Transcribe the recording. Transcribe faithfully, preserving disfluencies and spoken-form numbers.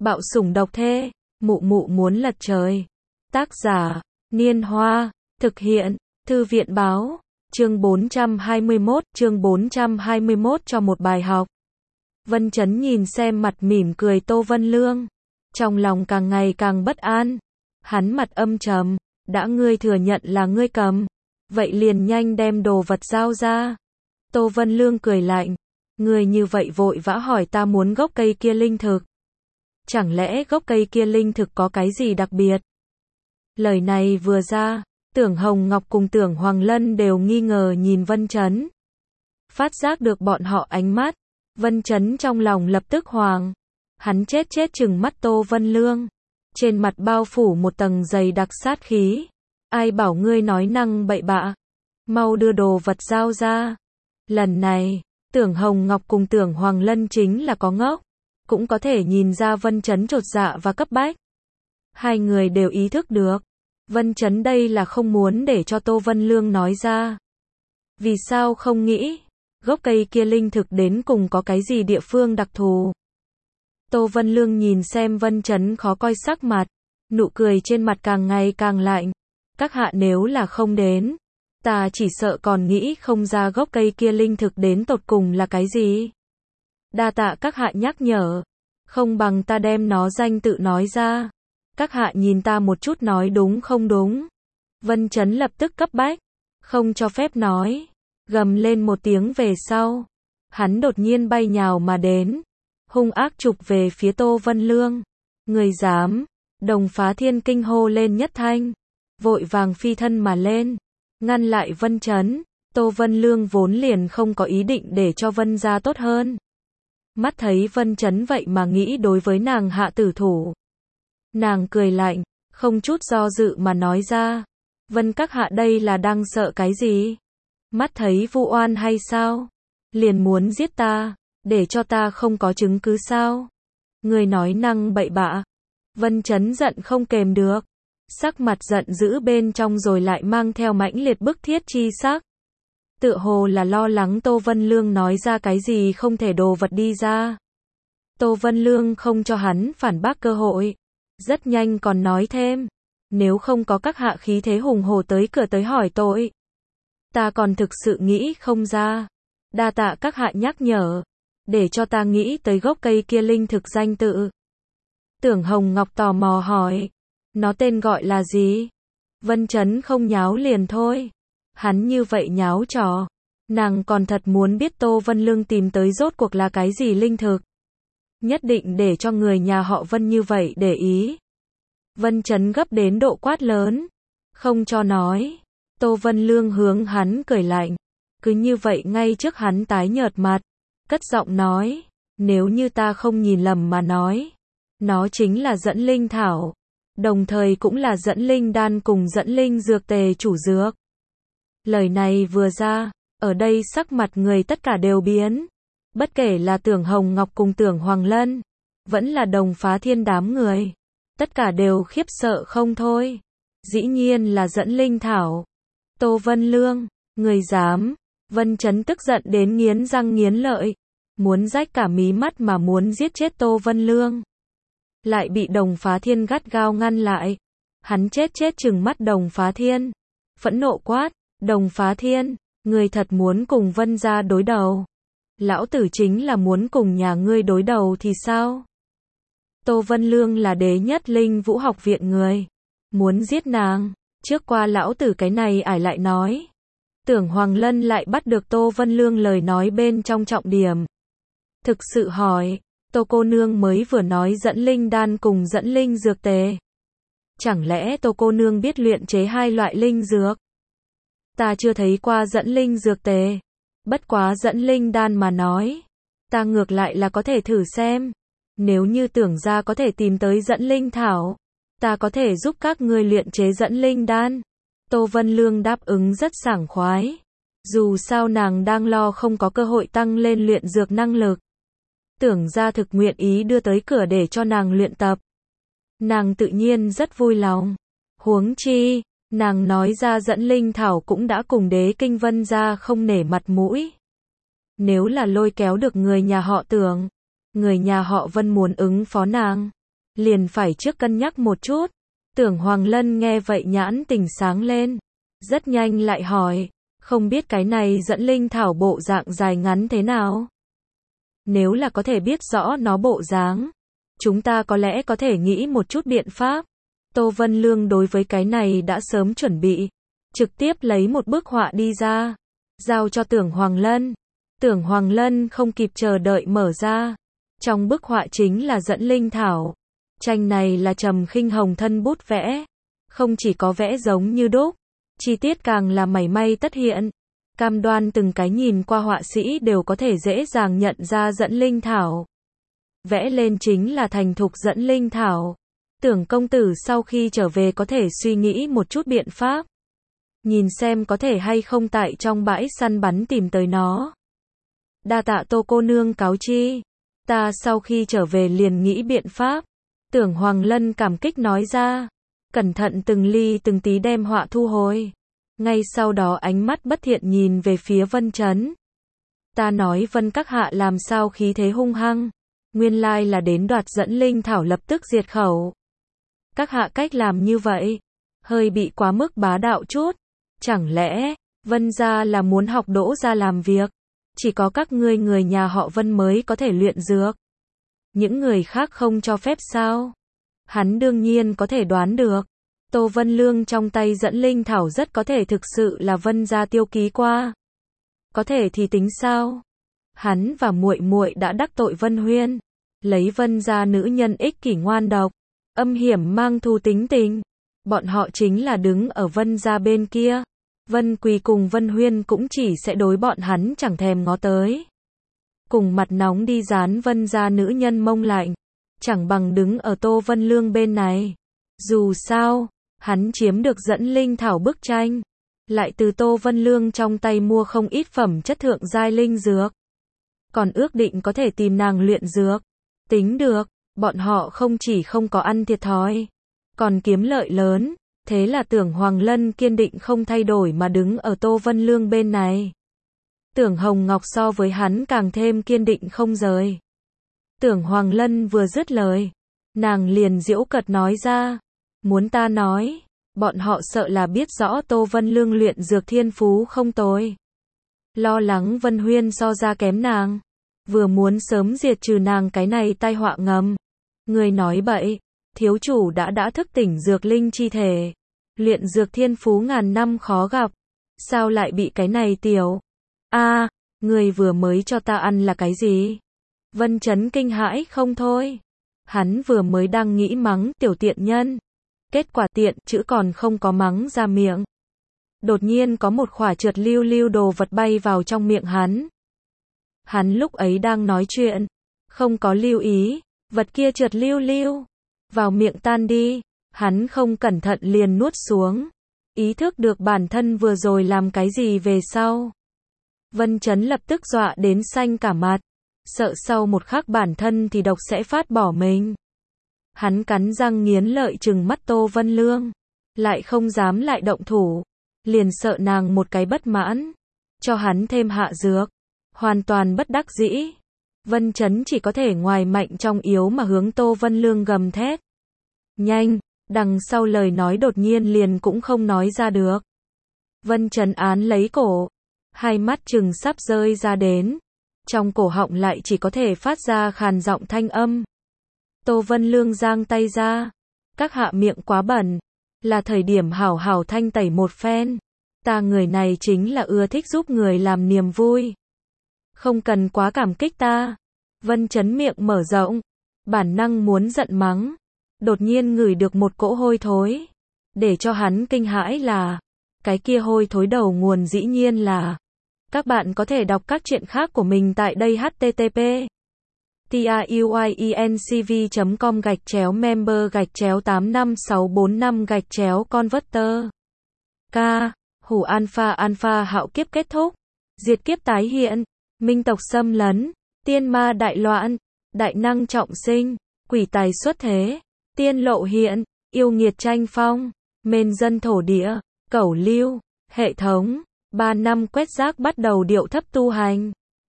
Bạo sủng độc thê, mụ mụ muốn lật trời. Tác giả, Niên Hoa, thực hiện, Thư viện báo, chương bốn trăm hai mươi mốt, chương bốn trăm hai mươi mốt cho một bài học. Vân Chấn nhìn xem mặt mỉm cười Tô Vân Lương, trong lòng càng ngày càng bất an. Hắn mặt âm trầm, đã ngươi thừa nhận là ngươi cầm, vậy liền nhanh đem đồ vật giao ra. Tô Vân Lương cười lạnh, ngươi như vậy vội vã hỏi ta muốn gốc cây kia linh thực. Chẳng lẽ gốc cây kia linh thực có cái gì đặc biệt? Lời này vừa ra, Tưởng Hồng Ngọc cùng Tưởng Hoàng Lân đều nghi ngờ nhìn Vân Chấn. Phát giác được bọn họ ánh mắt, Vân Chấn trong lòng lập tức hoàng. Hắn chết chết chừng mắt Tô Vân Lương, trên mặt bao phủ một tầng dày đặc sát khí. Ai bảo ngươi nói năng bậy bạ, mau đưa đồ vật giao ra. Lần này, Tưởng Hồng Ngọc cùng Tưởng Hoàng Lân chính là có ngốc, cũng có thể nhìn ra Vân Chấn chột dạ và cấp bách. Hai người đều ý thức được, Vân Chấn đây là không muốn để cho Tô Vân Lương nói ra. Vì sao không nghĩ, gốc cây kia linh thực đến cùng có cái gì địa phương đặc thù? Tô Vân Lương nhìn xem Vân Chấn khó coi sắc mặt, nụ cười trên mặt càng ngày càng lạnh. Các hạ nếu là không đến, ta chỉ sợ còn nghĩ không ra gốc cây kia linh thực đến tột cùng là cái gì. Đa tạ các hạ nhắc nhở, không bằng ta đem nó danh tự nói ra. Các hạ nhìn ta một chút nói đúng không đúng. Vân Chấn lập tức cấp bách, không cho phép nói. Gầm lên một tiếng về sau, hắn đột nhiên bay nhào mà đến, hung ác chụp về phía Tô Vân Lương. Người dám? Đồng Phá Thiên kinh hô lên nhất thanh, vội vàng phi thân mà lên, ngăn lại Vân Chấn. Tô Vân Lương vốn liền không có ý định để cho Vân gia tốt hơn. Mắt thấy Vân Chấn vậy mà nghĩ đối với nàng hạ tử thủ. Nàng cười lạnh, không chút do dự mà nói ra. Vân các hạ đây là đang sợ cái gì? Mắt thấy vu oan hay sao? Liền muốn giết ta, để cho ta không có chứng cứ sao? Người nói năng bậy bạ. Vân Chấn giận không kềm được, sắc mặt giận dữ bên trong rồi lại mang theo mãnh liệt bức thiết chi sắc. Tựa hồ là lo lắng Tô Vân Lương nói ra cái gì không thể đồ vật đi ra. Tô Vân Lương không cho hắn phản bác cơ hội, rất nhanh còn nói thêm, nếu không có các hạ khí thế hùng hổ tới cửa tới hỏi tội, ta còn thực sự nghĩ không ra. Đa tạ các hạ nhắc nhở, để cho ta nghĩ tới gốc cây kia linh thực danh tự. Tưởng Hồng Ngọc tò mò hỏi, nó tên gọi là gì? Vân Chấn không nháo liền thôi. Hắn như vậy nháo trò, nàng còn thật muốn biết Tô Vân Lương tìm tới rốt cuộc là cái gì linh thực. Nhất định để cho người nhà họ Vân như vậy để ý. Vân Chấn gấp đến độ quát lớn, không cho nói. Tô Vân Lương hướng hắn cười lạnh, cứ như vậy ngay trước hắn tái nhợt mặt, cất giọng nói, nếu như ta không nhìn lầm mà nói, nó chính là dẫn linh thảo, đồng thời cũng là dẫn linh đan cùng dẫn linh dược tề chủ dược. Lời này vừa ra, ở đây sắc mặt người tất cả đều biến. Bất kể là Tưởng Hồng Ngọc cùng Tưởng Hoàng Lân, vẫn là Đồng Phá Thiên đám người, tất cả đều khiếp sợ không thôi. Dĩ nhiên là dẫn linh thảo. Tô Vân Lương, người dám? Vân Chấn tức giận đến nghiến răng nghiến lợi, muốn rách cả mí mắt mà muốn giết chết Tô Vân Lương. Lại bị Đồng Phá Thiên gắt gao ngăn lại. Hắn chết chết chừng mắt Đồng Phá Thiên, phẫn nộ quát, Đồng Phá Thiên, người thật muốn cùng Vân gia đối đầu? Lão tử chính là muốn cùng nhà ngươi đối đầu thì sao? Tô Vân Lương là đế nhất linh vũ học viện người, muốn giết nàng, trước qua lão tử cái này ải lại nói. Tưởng Hoàng Lân lại bắt được Tô Vân Lương lời nói bên trong trọng điểm. Thực sự hỏi, Tô cô nương mới vừa nói dẫn linh đan cùng dẫn linh dược tề. Chẳng lẽ Tô cô nương biết luyện chế hai loại linh dược? Ta chưa thấy qua dẫn linh dược tề. Bất quá dẫn linh đan mà nói, ta ngược lại là có thể thử xem. Nếu như Tưởng ra có thể tìm tới dẫn linh thảo, ta có thể giúp các ngươi luyện chế dẫn linh đan. Tô Vân Lương đáp ứng rất sảng khoái. Dù sao nàng đang lo không có cơ hội tăng lên luyện dược năng lực. Tưởng ra thực nguyện ý đưa tới cửa để cho nàng luyện tập. Nàng tự nhiên rất vui lòng. Huống chi, nàng nói ra dẫn linh thảo cũng đã cùng đế kinh Vân gia không nể mặt mũi. Nếu là lôi kéo được người nhà họ Tưởng, người nhà họ Vân muốn ứng phó nàng, liền phải trước cân nhắc một chút. Tưởng Hoàng Lân nghe vậy nhãn tình sáng lên. Rất nhanh lại hỏi, không biết cái này dẫn linh thảo bộ dạng dài ngắn thế nào? Nếu là có thể biết rõ nó bộ dáng, chúng ta có lẽ có thể nghĩ một chút biện pháp. Tô Vân Lương đối với cái này đã sớm chuẩn bị, trực tiếp lấy một bức họa đi ra, giao cho Tưởng Hoàng Lân. Tưởng Hoàng Lân không kịp chờ đợi mở ra. Trong bức họa chính là dẫn linh thảo. Tranh này là Trầm Khinh Hồng thân bút vẽ, không chỉ có vẽ giống như đúc, chi tiết càng là mảy may tất hiện. Cam đoan từng cái nhìn qua họa sĩ đều có thể dễ dàng nhận ra dẫn linh thảo. Vẽ lên chính là thành thục dẫn linh thảo. Tưởng công tử sau khi trở về có thể suy nghĩ một chút biện pháp. Nhìn xem có thể hay không tại trong bãi săn bắn tìm tới nó. Đa tạ Tô cô nương cáo chi. Ta sau khi trở về liền nghĩ biện pháp. Tưởng Hoàng Lân cảm kích nói ra. Cẩn thận từng ly từng tí đem họa thu hồi. Ngay sau đó ánh mắt bất thiện nhìn về phía Vân Chấn. Ta nói Vân các hạ làm sao khí thế hung hăng. Nguyên lai là đến đoạt dẫn linh thảo lập tức diệt khẩu. Các hạ cách làm như vậy, hơi bị quá mức bá đạo chút. Chẳng lẽ, Vân gia là muốn học Đỗ gia làm việc? Chỉ có các ngươi người nhà họ Vân mới có thể luyện dược. Những người khác không cho phép sao? Hắn đương nhiên có thể đoán được. Tô Vân Lương trong tay dẫn linh thảo rất có thể thực sự là Vân gia tiêu ký qua. Có thể thì tính sao? Hắn và muội muội đã đắc tội Vân Huyên, lấy Vân gia nữ nhân ích kỷ ngoan độc, âm hiểm mang thù tính tình. Bọn họ chính là đứng ở Vân gia bên kia. Vân Quỳ cùng Vân Huyên cũng chỉ sẽ đối bọn hắn chẳng thèm ngó tới. Cùng mặt nóng đi dán Vân gia nữ nhân mông lạnh, chẳng bằng đứng ở Tô Vân Lương bên này. Dù sao, hắn chiếm được dẫn linh thảo bức tranh, lại từ Tô Vân Lương trong tay mua không ít phẩm chất thượng giai linh dược. Còn ước định có thể tìm nàng luyện dược. Tính được, bọn họ không chỉ không có ăn thiệt thòi, còn kiếm lợi lớn. Thế là Tưởng Hoàng Lân kiên định không thay đổi mà đứng ở Tô Vân Lương bên này. Tưởng Hồng Ngọc so với hắn càng thêm kiên định không rời. Tưởng Hoàng Lân vừa dứt lời, nàng liền giễu cợt nói ra, muốn ta nói, bọn họ sợ là biết rõ Tô Vân Lương luyện dược thiên phú không tồi. Lo lắng Vân Huyên so ra kém nàng, vừa muốn sớm diệt trừ nàng cái này tai họa ngầm. Người nói bậy, thiếu chủ đã đã thức tỉnh dược linh chi thể, luyện dược thiên phú ngàn năm khó gặp, sao lại bị cái này tiểu? A, à, người vừa mới cho ta ăn là cái gì? Vân Chấn kinh hãi không thôi. Hắn vừa mới đang nghĩ mắng tiểu tiện nhân, kết quả tiện chữ còn không có mắng ra miệng. Đột nhiên có một khỏa trượt lưu lưu đồ vật bay vào trong miệng hắn. Hắn lúc ấy đang nói chuyện, không có lưu ý, vật kia trượt lưu lưu vào miệng tan đi, hắn không cẩn thận liền nuốt xuống. Ý thức được bản thân vừa rồi làm cái gì về sau, Vân Chấn lập tức dọa đến xanh cả mặt, sợ sau một khắc bản thân thì độc sẽ phát bỏ mình. Hắn cắn răng nghiến lợi trừng mắt Tô Vân Lương, lại không dám lại động thủ, liền sợ nàng một cái bất mãn, cho hắn thêm hạ dược, hoàn toàn bất đắc dĩ. Vân Chấn chỉ có thể ngoài mạnh trong yếu mà hướng Tô Vân Lương gầm thét. Nhanh, đằng sau lời nói đột nhiên liền cũng không nói ra được. Vân Chấn án lấy cổ, hai mắt trừng sắp rơi ra đến, trong cổ họng lại chỉ có thể phát ra khàn giọng thanh âm. Tô Vân Lương giang tay ra, các hạ miệng quá bẩn, là thời điểm hảo hảo thanh tẩy một phen. Ta người này chính là ưa thích giúp người làm niềm vui, không cần quá cảm kích ta. Vân Chấn miệng mở rộng, bản năng muốn giận mắng, đột nhiên ngửi được một cỗ hôi thối. Để cho hắn kinh hãi là, cái kia hôi thối đầu nguồn dĩ nhiên là. Các bạn có thể đọc các truyện khác của mình tại đây h t t p truyencv chấm com gạch chéo member gạch chéo tám năm sáu bốn năm gạch chéo converter. K. Hủ alpha alpha hạo kiếp kết thúc, diệt kiếp tái hiện, minh tộc xâm lấn, tiên ma đại loạn, đại năng trọng sinh, quỷ tài xuất thế, tiên lộ hiện, yêu nghiệt tranh phong, mên dân thổ địa, cẩu lưu, hệ thống. Ba năm quét rác bắt đầu điệu thấp tu hành.